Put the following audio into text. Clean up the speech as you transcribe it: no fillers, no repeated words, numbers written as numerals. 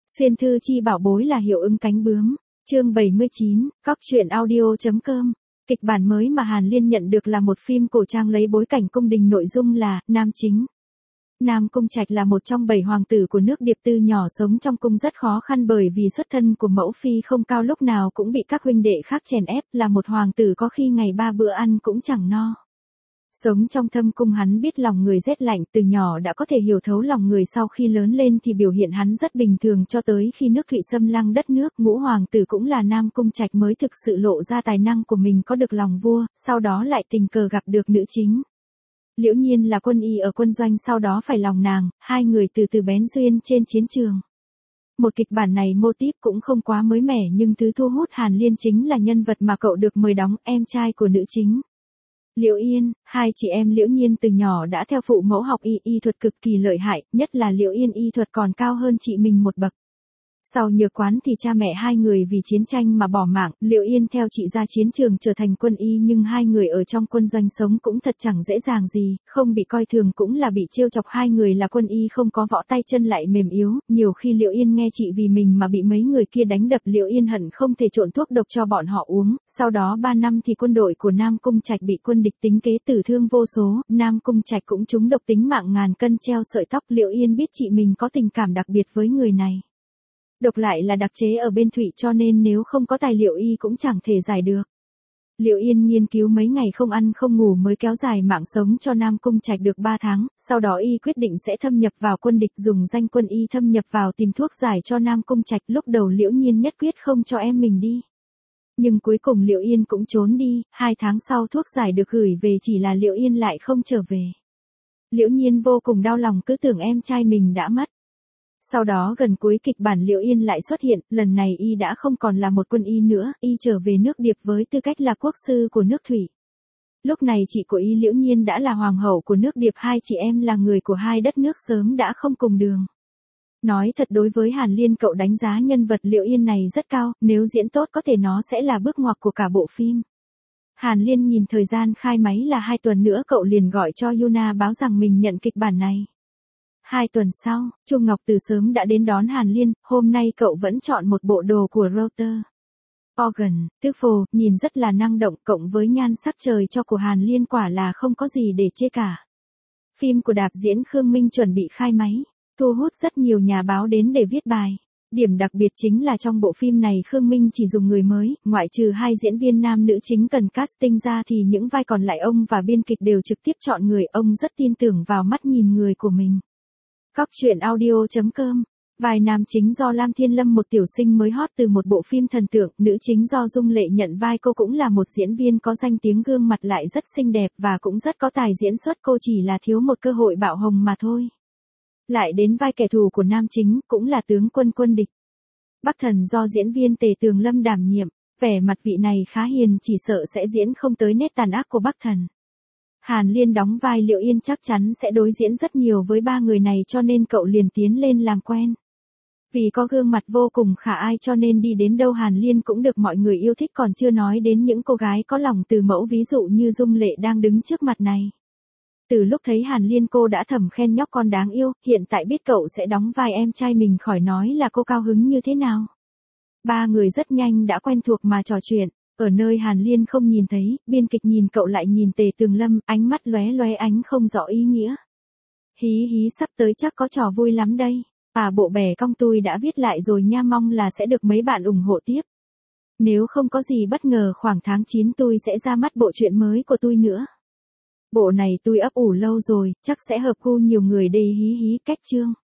Xuyên thư chi bảo bối là hiệu ứng cánh bướm. Chương 79, Cóc truyện audio.com. Kịch bản mới mà Hàn Liên nhận được là một phim cổ trang lấy bối cảnh cung đình, nội dung là nam chính. Nam Cung Trạch là một trong 7 hoàng tử của nước Điệp Tư nhỏ, sống trong cung rất khó khăn bởi vì xuất thân của mẫu phi không cao, lúc nào cũng bị các huynh đệ khác chèn ép, là một hoàng tử có khi ngày 3 bữa ăn cũng chẳng no. Sống trong thâm cung, hắn biết lòng người rét lạnh, từ nhỏ đã có thể hiểu thấu lòng người. Sau khi lớn lên thì biểu hiện hắn rất bình thường, cho tới khi nước Thụy xâm lăng đất nước, ngũ hoàng tử cũng là Nam Cung Trạch mới thực sự lộ ra tài năng của mình, có được lòng vua, sau đó lại tình cờ gặp được nữ chính. Liễu Nhiên là quân y ở quân doanh, sau đó phải lòng nàng, hai người từ từ bén duyên trên chiến trường. Một kịch bản này mô típ cũng không quá mới mẻ, nhưng thứ thu hút Hàn Liên chính là nhân vật mà cậu được mời đóng, em trai của nữ chính. Liễu Yên. Hai chị em Liễu Nhiên từ nhỏ đã theo phụ mẫu học y thuật cực kỳ lợi hại, nhất là Liễu Yên y thuật còn cao hơn chị mình một bậc. Sau nhược quán thì cha mẹ hai người vì chiến tranh mà bỏ mạng, Liễu Yên theo chị ra chiến trường trở thành quân y, nhưng hai người ở trong quân doanh sống cũng thật chẳng dễ dàng gì, không bị coi thường cũng là bị trêu chọc. Hai người là quân y không có võ, tay chân lại mềm yếu, nhiều khi Liễu Yên nghe chị vì mình mà bị mấy người kia đánh đập, Liễu Yên hận không thể trộn thuốc độc cho bọn họ uống. Sau đó 3 năm thì quân đội của Nam Cung Trạch bị quân địch tính kế, tử thương vô số, Nam Cung Trạch cũng trúng độc, tính mạng ngàn cân treo sợi tóc. Liễu Yên biết chị mình có tình cảm đặc biệt với người này. Độc lại là đặc chế ở bên Thụy, cho nên nếu không có tài liệu y cũng chẳng thể giải được. Liễu Yên nghiên cứu mấy ngày không ăn không ngủ mới kéo dài mạng sống cho Nam Cung Trạch được 3 tháng, sau đó y quyết định sẽ thâm nhập vào quân địch, dùng danh quân y thâm nhập vào tìm thuốc giải cho Nam Cung Trạch. Lúc đầu Liễu Nhiên nhất quyết không cho em mình đi. Nhưng cuối cùng Liễu Yên cũng trốn đi, 2 tháng sau thuốc giải được gửi về, chỉ là Liễu Yên lại không trở về. Liễu Nhiên vô cùng đau lòng, cứ tưởng em trai mình đã mất. Sau đó gần cuối kịch bản Liễu Yên lại xuất hiện, lần này y đã không còn là một quân y nữa, y trở về nước Điệp với tư cách là quốc sư của nước Thủy. Lúc này chị của y Liễu Nhiên đã là hoàng hậu của nước Điệp, hai chị em là người của hai đất nước sớm đã không cùng đường. Nói thật, đối với Hàn Liên, cậu đánh giá nhân vật Liễu Yên này rất cao, nếu diễn tốt có thể nó sẽ là bước ngoặt của cả bộ phim. Hàn Liên nhìn thời gian khai máy là 2 tuần nữa, cậu liền gọi cho Yuna báo rằng mình nhận kịch bản này. 2 tuần sau, Chu Ngọc từ sớm đã đến đón Hàn Liên, hôm nay cậu vẫn chọn một bộ đồ của Router Organ, tứ phồ, nhìn rất là năng động, cộng với nhan sắc trời cho của Hàn Liên quả là không có gì để chê cả. Phim của đạo diễn Khương Minh chuẩn bị khai máy, thu hút rất nhiều nhà báo đến để viết bài. Điểm đặc biệt chính là trong bộ phim này Khương Minh chỉ dùng người mới, ngoại trừ 2 diễn viên nam nữ chính cần casting ra thì những vai còn lại ông và biên kịch đều trực tiếp chọn người, ông rất tin tưởng vào mắt nhìn người của mình. Cóc truyện audio.com. Vai nam chính do Lam Thiên Lâm, một tiểu sinh mới hot từ một bộ phim thần tượng, nữ chính do Dung Lệ nhận vai, cô cũng là một diễn viên có danh tiếng, gương mặt lại rất xinh đẹp và cũng rất có tài diễn xuất, cô chỉ là thiếu một cơ hội bạo hồng mà thôi. Lại đến vai kẻ thù của nam chính, cũng là tướng quân quân địch. Bắc Thần do diễn viên Tề Tường Lâm đảm nhiệm, vẻ mặt vị này khá hiền, chỉ sợ sẽ diễn không tới nét tàn ác của Bắc Thần. Hàn Liên đóng vai Liễu Yên chắc chắn sẽ đối diễn rất nhiều với 3 người này, cho nên cậu liền tiến lên làm quen. Vì có gương mặt vô cùng khả ai cho nên đi đến đâu Hàn Liên cũng được mọi người yêu thích, còn chưa nói đến những cô gái có lòng từ mẫu, ví dụ như Dung Lệ đang đứng trước mặt này. Từ lúc thấy Hàn Liên cô đã thầm khen nhóc con đáng yêu, hiện tại biết cậu sẽ đóng vai em trai mình, khỏi nói là cô cao hứng như thế nào. 3 người rất nhanh đã quen thuộc mà trò chuyện. Ở nơi Hàn Liên không nhìn thấy, biên kịch nhìn cậu lại nhìn Tề Tường Lâm, ánh mắt lóe lóe ánh không rõ ý nghĩa. Hí hí, sắp tới chắc có trò vui lắm đây. Bộ bè cong tôi đã viết lại rồi nha, mong là sẽ được mấy bạn ủng hộ tiếp. Nếu không có gì bất ngờ khoảng tháng 9 tôi sẽ ra mắt bộ truyện mới của tôi nữa. Bộ này tôi ấp ủ lâu rồi, chắc sẽ hợp gu nhiều người đây, hí hí, cách chương.